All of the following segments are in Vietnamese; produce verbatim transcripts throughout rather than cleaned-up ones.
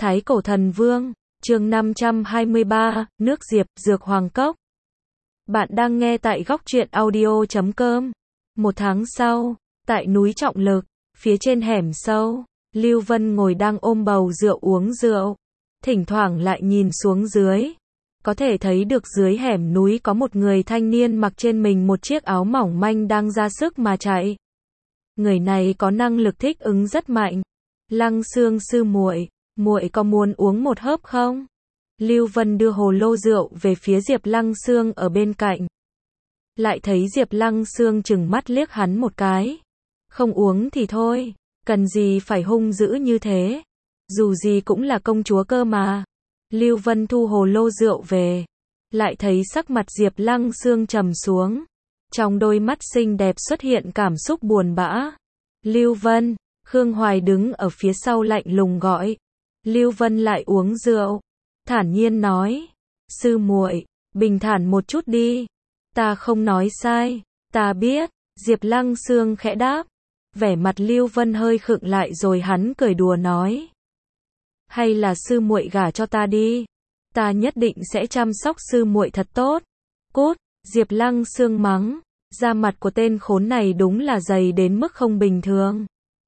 Thái Cổ Thần Vương, chương năm trăm hai mươi ba, nước diệp, dược hoàng cốc. Bạn đang nghe tại góc truyện audio chấm com. Một tháng sau, tại núi Trọng Lực, phía trên hẻm sâu, Lưu Vân ngồi đang ôm bầu rượu uống rượu. Thỉnh thoảng lại nhìn xuống dưới. Có thể thấy được dưới hẻm núi có một người thanh niên mặc trên mình một chiếc áo mỏng manh đang ra sức mà chạy. Người này có năng lực thích ứng rất mạnh. Lăng Xương sư muội, muội có muốn uống một hớp không? Lưu Vân đưa hồ lô rượu về phía Diệp Lăng Xương ở bên cạnh. Lại thấy Diệp Lăng Xương chừng mắt liếc hắn một cái. Không uống thì thôi, cần gì phải hung dữ như thế? Dù gì cũng là công chúa cơ mà. Lưu Vân thu hồ lô rượu về. Lại thấy sắc mặt Diệp Lăng Xương trầm xuống. Trong đôi mắt xinh đẹp xuất hiện cảm xúc buồn bã. Lưu Vân, Khương Hoài đứng ở phía sau lạnh lùng gọi. Lưu Vân lại uống rượu. Thản nhiên nói. Sư muội, bình thản một chút đi. Ta không nói sai. Ta biết. Diệp Lăng Xương khẽ đáp. Vẻ mặt Lưu Vân hơi khựng lại rồi hắn cười đùa nói. Hay là sư muội gả cho ta đi. Ta nhất định sẽ chăm sóc sư muội thật tốt. Cút, Diệp Lăng Xương mắng. Da mặt của tên khốn này đúng là dày đến mức không bình thường.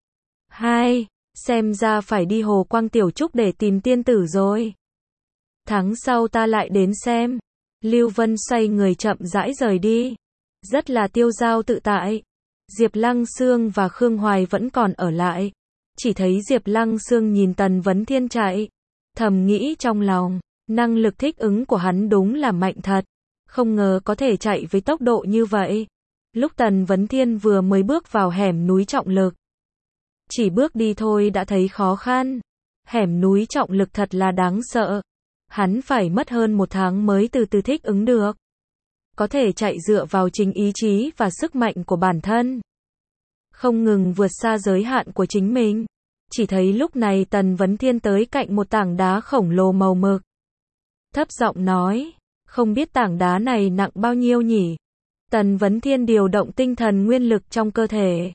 Hai, xem ra phải đi Hồ Quang Tiểu Trúc để tìm tiên tử rồi. Tháng sau ta lại đến xem. Lưu Vân xoay người chậm rãi rời đi. Rất là tiêu dao tự tại. Diệp Lăng Xương và Khương Hoài vẫn còn ở lại. Chỉ thấy Diệp Lăng Xương nhìn Tần Vấn Thiên chạy. Thầm nghĩ trong lòng, năng lực thích ứng của hắn đúng là mạnh thật. Không ngờ có thể chạy với tốc độ như vậy. Lúc Tần Vấn Thiên vừa mới bước vào hẻm núi Trọng Lực. Chỉ bước đi thôi đã thấy khó khăn. Hẻm núi Trọng Lực thật là đáng sợ. Hắn phải mất hơn một tháng mới từ từ thích ứng được. Có thể chạy dựa vào chính ý chí và sức mạnh của bản thân. Không ngừng vượt xa giới hạn của chính mình. Chỉ thấy lúc này Tần Vấn Thiên tới cạnh một tảng đá khổng lồ màu mực. Thấp giọng nói. Không biết tảng đá này nặng bao nhiêu nhỉ? Tần Vấn Thiên điều động tinh thần nguyên lực trong cơ thể.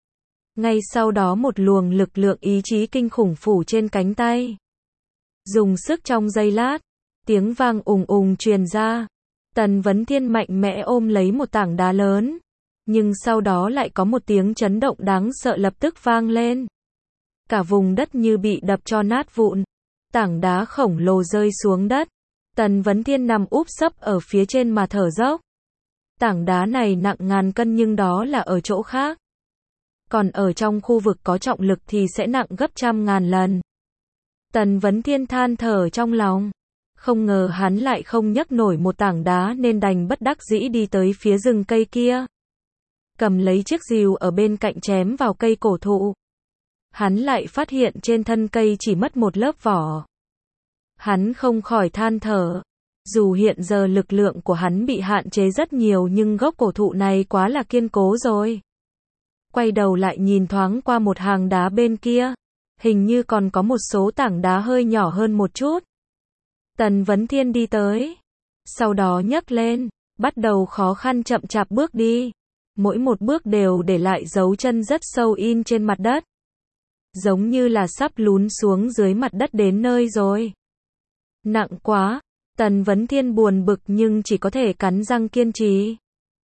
Ngay sau đó một luồng lực lượng ý chí kinh khủng phủ trên cánh tay. Dùng sức trong giây lát. Tiếng vang ùng ùng truyền ra. Tần Vấn Thiên mạnh mẽ ôm lấy một tảng đá lớn. Nhưng sau đó lại có một tiếng chấn động đáng sợ lập tức vang lên. Cả vùng đất như bị đập cho nát vụn. Tảng đá khổng lồ rơi xuống đất. Tần Vấn Thiên nằm úp sấp ở phía trên mà thở dốc. Tảng đá này nặng ngàn cân nhưng đó là ở chỗ khác. Còn ở trong khu vực có trọng lực thì sẽ nặng gấp trăm ngàn lần. Tần Vấn Thiên than thở trong lòng. Không ngờ hắn lại không nhấc nổi một tảng đá nên đành bất đắc dĩ đi tới phía rừng cây kia. Cầm lấy chiếc rìu ở bên cạnh chém vào cây cổ thụ. Hắn lại phát hiện trên thân cây chỉ mất một lớp vỏ. Hắn không khỏi than thở. Dù hiện giờ lực lượng của hắn bị hạn chế rất nhiều nhưng gốc cổ thụ này quá là kiên cố rồi. Quay đầu lại nhìn thoáng qua một hàng đá bên kia. Hình như còn có một số tảng đá hơi nhỏ hơn một chút. Tần Vấn Thiên đi tới. Sau đó nhấc lên. Bắt đầu khó khăn chậm chạp bước đi. Mỗi một bước đều để lại dấu chân rất sâu in trên mặt đất. Giống như là sắp lún xuống dưới mặt đất đến nơi rồi. Nặng quá. Tần Vấn Thiên buồn bực nhưng chỉ có thể cắn răng kiên trì.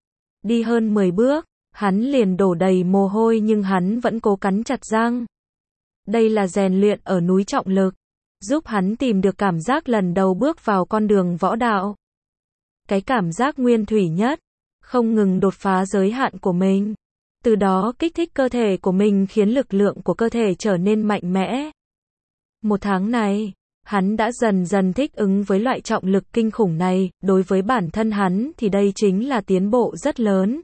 Đi hơn mười bước, hắn liền đổ đầy mồ hôi nhưng hắn vẫn cố cắn chặt răng. Đây là rèn luyện ở núi Trọng Lực, giúp hắn tìm được cảm giác lần đầu bước vào con đường võ đạo. Cái cảm giác nguyên thủy nhất, không ngừng đột phá giới hạn của mình. Từ đó kích thích cơ thể của mình khiến lực lượng của cơ thể trở nên mạnh mẽ. Một tháng này, hắn đã dần dần thích ứng với loại trọng lực kinh khủng này, đối với bản thân hắn thì đây chính là tiến bộ rất lớn.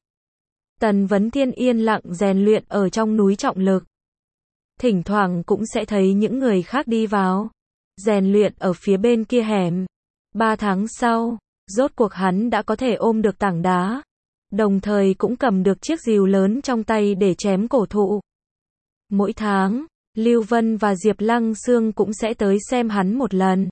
Tần Vấn Thiên yên lặng rèn luyện ở trong núi Trọng Lực. Thỉnh thoảng cũng sẽ thấy những người khác đi vào, rèn luyện ở phía bên kia hẻm. Ba tháng sau, rốt cuộc hắn đã có thể ôm được tảng đá, đồng thời cũng cầm được chiếc rìu lớn trong tay để chém cổ thụ. Mỗi tháng, Lưu Vân và Diệp Lăng Xương cũng sẽ tới xem hắn một lần.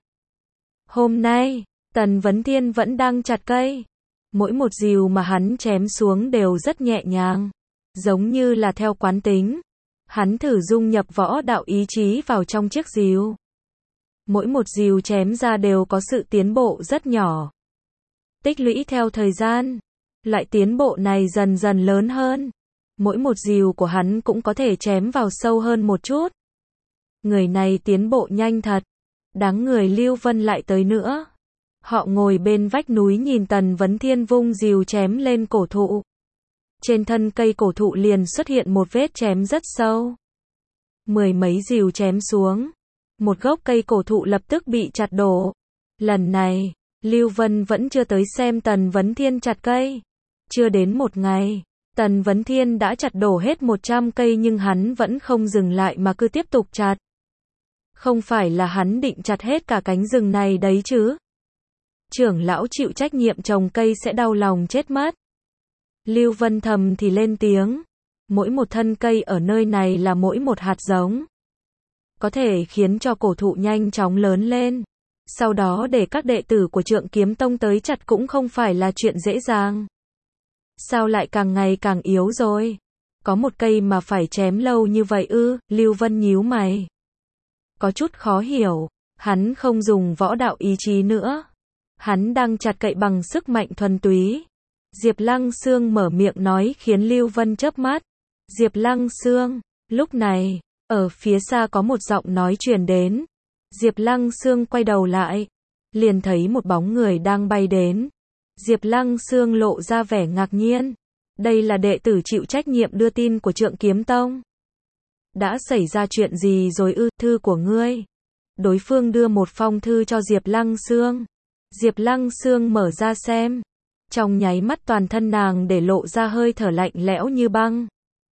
Hôm nay, Tần Vấn Thiên vẫn đang chặt cây. Mỗi một rìu mà hắn chém xuống đều rất nhẹ nhàng, giống như là theo quán tính. Hắn thử dung nhập võ đạo ý chí vào trong chiếc rìu. Mỗi một rìu chém ra đều có sự tiến bộ rất nhỏ. Tích lũy theo thời gian, loại tiến bộ này dần dần lớn hơn. Mỗi một rìu của hắn cũng có thể chém vào sâu hơn một chút. Người này tiến bộ nhanh thật. Đáng người Lưu Vân lại tới nữa. Họ ngồi bên vách núi nhìn Tần Vấn Thiên vung rìu chém lên cổ thụ. Trên thân cây cổ thụ liền xuất hiện một vết chém rất sâu. Mười mấy rìu chém xuống. Một gốc cây cổ thụ lập tức bị chặt đổ. Lần này, Lưu Vân vẫn chưa tới xem Tần Vấn Thiên chặt cây. Chưa đến một ngày, Tần Vấn Thiên đã chặt đổ hết một trăm cây nhưng hắn vẫn không dừng lại mà cứ tiếp tục chặt. Không phải là hắn định chặt hết cả cánh rừng này đấy chứ? Trưởng lão chịu trách nhiệm trồng cây sẽ đau lòng chết mất. Lưu Vân thầm thì lên tiếng. Mỗi một thân cây ở nơi này là mỗi một hạt giống. Có thể khiến cho cổ thụ nhanh chóng lớn lên. Sau đó để các đệ tử của Trượng Kiếm Tông tới chặt cũng không phải là chuyện dễ dàng. Sao lại càng ngày càng yếu rồi? Có một cây mà phải chém lâu như vậy ư? Lưu Vân nhíu mày. Có chút khó hiểu. Hắn không dùng võ đạo ý chí nữa. Hắn đang chặt cậy bằng sức mạnh thuần túy. Diệp Lăng Xương mở miệng nói khiến Lưu Vân chớp mắt. Diệp Lăng Xương. Lúc này, ở phía xa có một giọng nói truyền đến. Diệp Lăng Xương quay đầu lại. Liền thấy một bóng người đang bay đến. Diệp Lăng Xương lộ ra vẻ ngạc nhiên. Đây là đệ tử chịu trách nhiệm đưa tin của Trượng Kiếm Tông. Đã xảy ra chuyện gì rồi ư? Thư của ngươi. Đối phương đưa một phong thư cho Diệp Lăng Xương. Diệp Lăng Xương mở ra xem. Trong nháy mắt toàn thân nàng để lộ ra hơi thở lạnh lẽo như băng.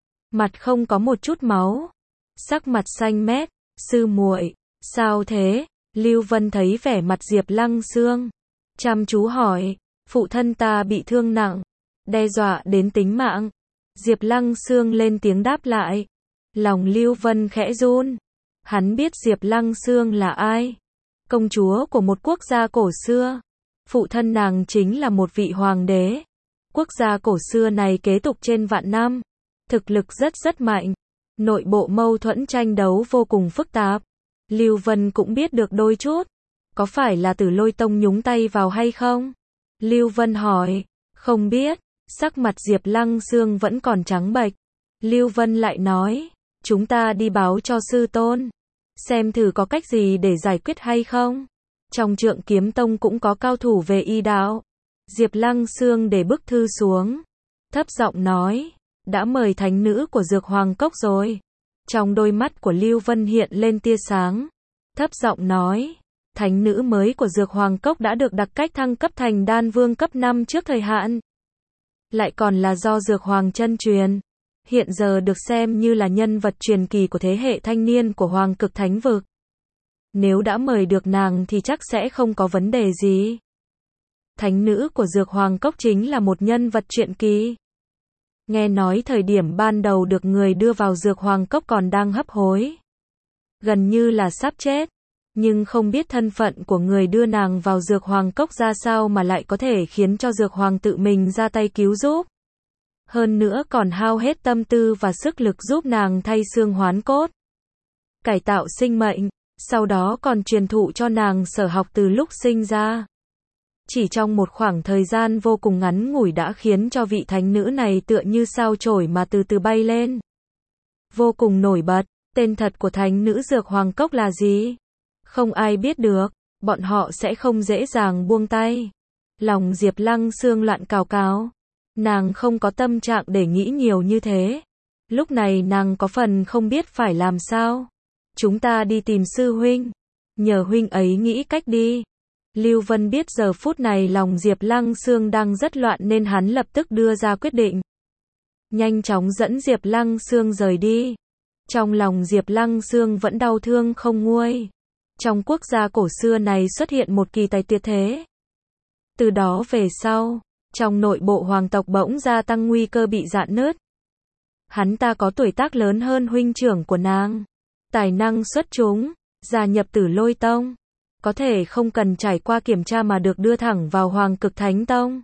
Mặt không có một chút máu. Sắc mặt xanh mét. Sư muội, sao thế? Lưu Vân thấy vẻ mặt Diệp Lăng Xương. Chăm chú hỏi. Phụ thân ta bị thương nặng. Đe dọa đến tính mạng. Diệp Lăng Xương lên tiếng đáp lại. Lòng Lưu Vân khẽ run. Hắn biết Diệp Lăng Xương là ai. Công chúa của một quốc gia cổ xưa. Phụ thân nàng chính là một vị hoàng đế. Quốc gia cổ xưa này kế tục trên vạn năm. Thực lực rất rất mạnh. Nội bộ mâu thuẫn tranh đấu vô cùng phức tạp. Lưu Vân cũng biết được đôi chút. Có phải là Tử Lôi Tông nhúng tay vào hay không? Lưu Vân hỏi. Không biết. Sắc mặt Diệp Lăng Xương vẫn còn trắng bệch. Lưu Vân lại nói. Chúng ta đi báo cho sư tôn. Xem thử có cách gì để giải quyết hay không. Trong Trượng Kiếm Tông cũng có cao thủ về y đạo. Diệp Lăng Xương để bức thư xuống. Thấp giọng nói. Đã mời thánh nữ của Dược Hoàng Cốc rồi. Trong đôi mắt của Lưu Vân hiện lên tia sáng. Thấp giọng nói. Thánh nữ mới của Dược Hoàng Cốc đã được đặc cách thăng cấp thành đan vương cấp năm trước thời hạn. Lại còn là do Dược Hoàng chân truyền. Hiện giờ được xem như là nhân vật truyền kỳ của thế hệ thanh niên của Hoàng Cực Thánh Vực. Nếu đã mời được nàng thì chắc sẽ không có vấn đề gì. Thánh nữ của Dược Hoàng Cốc chính là một nhân vật truyền kỳ. Nghe nói thời điểm ban đầu được người đưa vào Dược Hoàng Cốc còn đang hấp hối. Gần như là sắp chết. Nhưng không biết thân phận của người đưa nàng vào Dược Hoàng Cốc ra sao mà lại có thể khiến cho Dược Hoàng tự mình ra tay cứu giúp. Hơn nữa còn hao hết tâm tư và sức lực giúp nàng thay xương hoán cốt. Cải tạo sinh mệnh. Sau đó còn truyền thụ cho nàng sở học từ lúc sinh ra. Chỉ trong một khoảng thời gian vô cùng ngắn ngủi đã khiến cho vị thánh nữ này tựa như sao chổi mà từ từ bay lên. Vô cùng nổi bật. Tên thật của thánh nữ Dược Hoàng Cốc là gì? Không ai biết được. Bọn họ sẽ không dễ dàng buông tay. Lòng Diệp Lăng Xương loạn cào cào. Nàng không có tâm trạng để nghĩ nhiều như thế. Lúc này nàng có phần không biết phải làm sao. Chúng ta đi tìm sư huynh. Nhờ huynh ấy nghĩ cách đi. Lưu Vân biết giờ phút này lòng Diệp Lăng Xương đang rất loạn nên hắn lập tức đưa ra quyết định. Nhanh chóng dẫn Diệp Lăng Xương rời đi. Trong lòng Diệp Lăng Xương vẫn đau thương không nguôi. Trong quốc gia cổ xưa này xuất hiện một kỳ tài tuyệt thế. Từ đó về sau, trong nội bộ hoàng tộc bỗng gia tăng nguy cơ bị rạn nứt. Hắn ta có tuổi tác lớn hơn huynh trưởng của nàng. Tài năng xuất chúng, gia nhập Tử Lôi Tông. Có thể không cần trải qua kiểm tra mà được đưa thẳng vào Hoàng Cực Thánh Tông.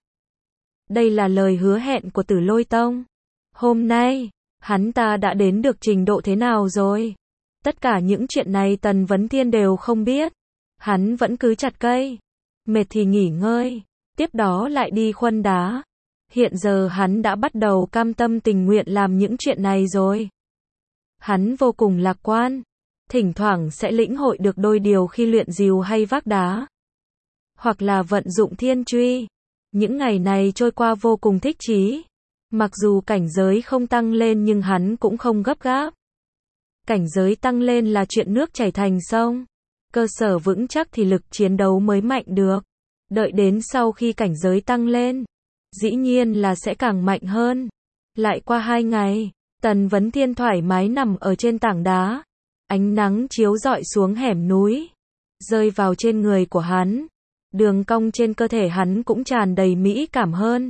Đây là lời hứa hẹn của Tử Lôi Tông. Hôm nay, hắn ta đã đến được trình độ thế nào rồi? Tất cả những chuyện này Tần Vấn Thiên đều không biết. Hắn vẫn cứ chặt cây. Mệt thì nghỉ ngơi. Tiếp đó lại đi khuân đá. Hiện giờ hắn đã bắt đầu cam tâm tình nguyện làm những chuyện này rồi. Hắn vô cùng lạc quan. Thỉnh thoảng sẽ lĩnh hội được đôi điều khi luyện rìu hay vác đá. Hoặc là vận dụng thiên truy. Những ngày này trôi qua vô cùng thích chí. Mặc dù cảnh giới không tăng lên nhưng hắn cũng không gấp gáp. Cảnh giới tăng lên là chuyện nước chảy thành sông. Cơ sở vững chắc thì lực chiến đấu mới mạnh được. Đợi đến sau khi cảnh giới tăng lên, dĩ nhiên là sẽ càng mạnh hơn. Lại qua hai ngày, Tần Vấn Thiên thoải mái nằm ở trên tảng đá. Ánh nắng chiếu rọi xuống hẻm núi, rơi vào trên người của hắn. Đường cong trên cơ thể hắn cũng tràn đầy mỹ cảm hơn.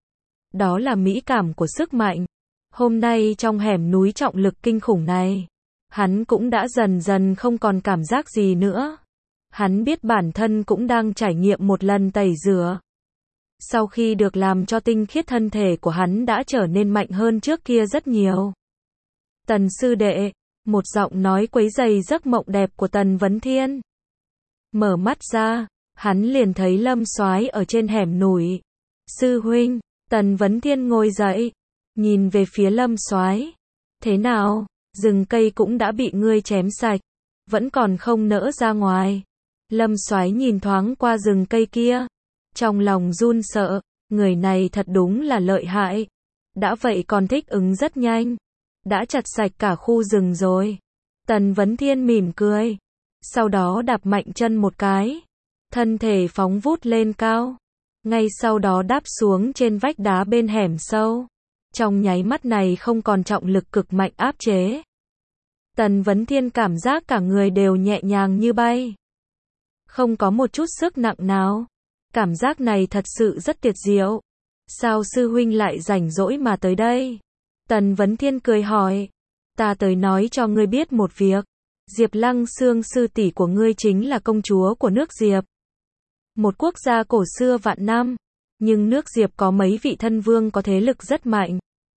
Đó là mỹ cảm của sức mạnh. Hôm nay trong hẻm núi trọng lực kinh khủng này, hắn cũng đã dần dần không còn cảm giác gì nữa. Hắn biết bản thân cũng đang trải nghiệm một lần tẩy rửa. Sau khi được làm cho tinh khiết, thân thể của hắn đã trở nên mạnh hơn trước kia rất nhiều. Tần sư đệ, một giọng nói quấy rầy giấc mộng đẹp của Tần Vấn Thiên. Mở mắt ra, hắn liền thấy Lâm Soái ở trên hẻm núi. Sư huynh, Tần Vấn Thiên ngồi dậy, nhìn về phía Lâm Soái. Thế nào, rừng cây cũng đã bị ngươi chém sạch, vẫn còn không nỡ ra ngoài. Lâm Soái nhìn thoáng qua rừng cây kia, trong lòng run sợ, người này thật đúng là lợi hại. Đã vậy còn thích ứng rất nhanh, đã chặt sạch cả khu rừng rồi. Tần Vấn Thiên mỉm cười, sau đó đạp mạnh chân một cái, thân thể phóng vút lên cao, ngay sau đó đáp xuống trên vách đá bên hẻm sâu. Trong nháy mắt này không còn trọng lực cực mạnh áp chế. Tần Vấn Thiên cảm giác cả người đều nhẹ nhàng như bay, không có một chút sức nặng nào. Cảm giác này thật sự rất tuyệt diệu. Sao sư huynh lại rảnh rỗi mà tới đây? Tần Vấn Thiên cười hỏi. Ta tới nói cho ngươi biết một việc. Diệp Lăng Xương sư tỷ của ngươi chính là công chúa của nước Diệp. Một quốc gia cổ xưa vạn năm. Nhưng nước Diệp có mấy vị thân vương có thế lực rất mạnh.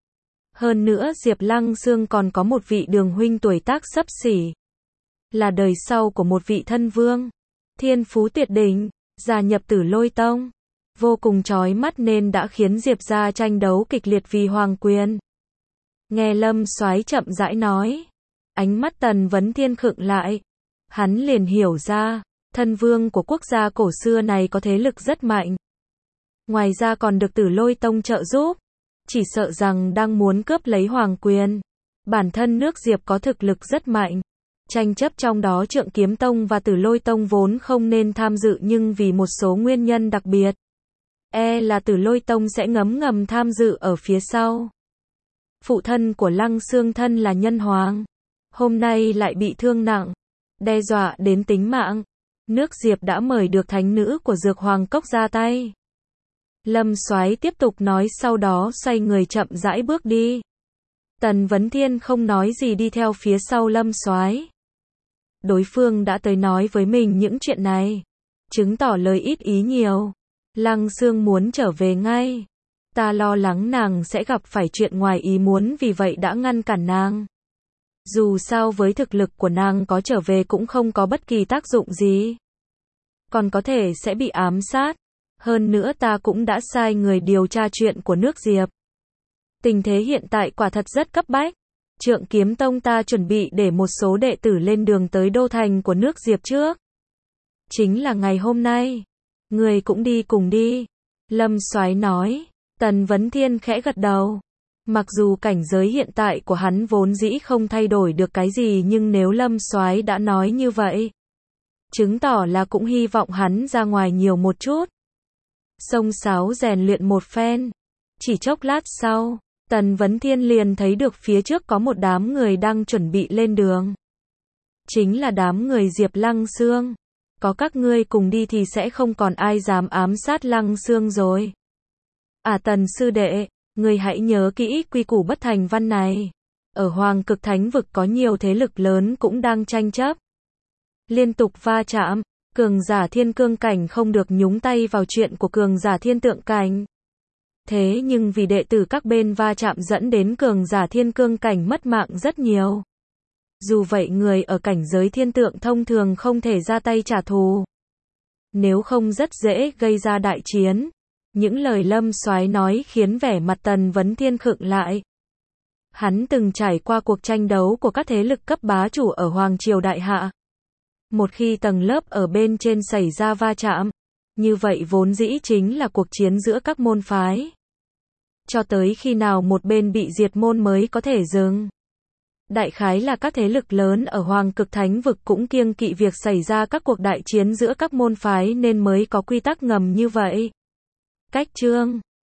Hơn nữa Diệp Lăng Xương còn có một vị đường huynh tuổi tác xấp xỉ. Là đời sau của một vị thân vương. Thiên phú tuyệt đỉnh, gia nhập Tử Lôi Tông. Vô cùng chói mắt nên đã khiến Diệp gia tranh đấu kịch liệt vì hoàng quyền. Nghe Lâm Soái chậm rãi nói, ánh mắt Tần Vấn Thiên khựng lại. Hắn liền hiểu ra, thân vương của quốc gia cổ xưa này có thế lực rất mạnh. Ngoài ra còn được Tử Lôi Tông trợ giúp. Chỉ sợ rằng đang muốn cướp lấy hoàng quyền. Bản thân nước Diệp có thực lực rất mạnh. Tranh chấp trong đó Trượng Kiếm Tông và Tử Lôi Tông vốn không nên tham dự, nhưng vì một số nguyên nhân đặc biệt, e là Tử Lôi Tông sẽ ngấm ngầm tham dự ở phía sau. Phụ thân của Lăng Xương thân là nhân hoàng, hôm nay lại bị thương nặng, đe dọa đến tính mạng. Nước Diệp đã mời được thánh nữ của Dược Hoàng Cốc ra tay. Lâm Soái tiếp tục nói, sau đó xoay người chậm rãi bước đi. Tần Vấn Thiên không nói gì đi theo phía sau Lâm Soái. Đối phương đã tới nói với mình những chuyện này, chứng tỏ lời ít ý nhiều. Lăng Xương muốn trở về ngay. Ta lo lắng nàng sẽ gặp phải chuyện ngoài ý muốn, vì vậy đã ngăn cản nàng. Dù sao với thực lực của nàng có trở về cũng không có bất kỳ tác dụng gì. Còn có thể sẽ bị ám sát. Hơn nữa ta cũng đã sai người điều tra chuyện của nước Diệp. Tình thế hiện tại quả thật rất cấp bách. Trượng Kiếm Tông ta chuẩn bị để một số đệ tử lên đường tới đô thành của nước Diệp trước. Chính là ngày hôm nay. Người cũng đi cùng đi. Lâm Soái nói. Tần Vấn Thiên khẽ gật đầu. Mặc dù cảnh giới hiện tại của hắn vốn dĩ không thay đổi được cái gì, nhưng nếu Lâm Soái đã nói như vậy, chứng tỏ là cũng hy vọng hắn ra ngoài nhiều một chút. Xông xáo rèn luyện một phen. Chỉ chốc lát sau, Tần Vấn Thiên liền thấy được phía trước có một đám người đang chuẩn bị lên đường. Chính là đám người Diệp Lăng Xương. Có các ngươi cùng đi thì sẽ không còn ai dám ám sát Lăng Xương rồi. À Tần sư đệ, ngươi hãy nhớ kỹ quy củ bất thành văn này. Ở Hoàng Cực Thánh Vực có nhiều thế lực lớn cũng đang tranh chấp, liên tục va chạm. Cường giả thiên cương cảnh không được nhúng tay vào chuyện của cường giả thiên tượng cảnh. Thế nhưng vì đệ tử các bên va chạm dẫn đến cường giả thiên cương cảnh mất mạng rất nhiều. Dù vậy người ở cảnh giới thiên tượng thông thường không thể ra tay trả thù. Nếu không rất dễ gây ra đại chiến. Những lời Lâm Soái nói khiến vẻ mặt Tần Vấn Thiên khựng lại. Hắn từng trải qua cuộc tranh đấu của các thế lực cấp bá chủ ở Hoàng Triều Đại Hạ. Một khi tầng lớp ở bên trên xảy ra va chạm, như vậy vốn dĩ chính là cuộc chiến giữa các môn phái. Cho tới khi nào một bên bị diệt môn mới có thể dừng. Đại khái là các thế lực lớn ở Hoàng Cực Thánh Vực cũng kiêng kỵ việc xảy ra các cuộc đại chiến giữa các môn phái nên mới có quy tắc ngầm như vậy. Cách chương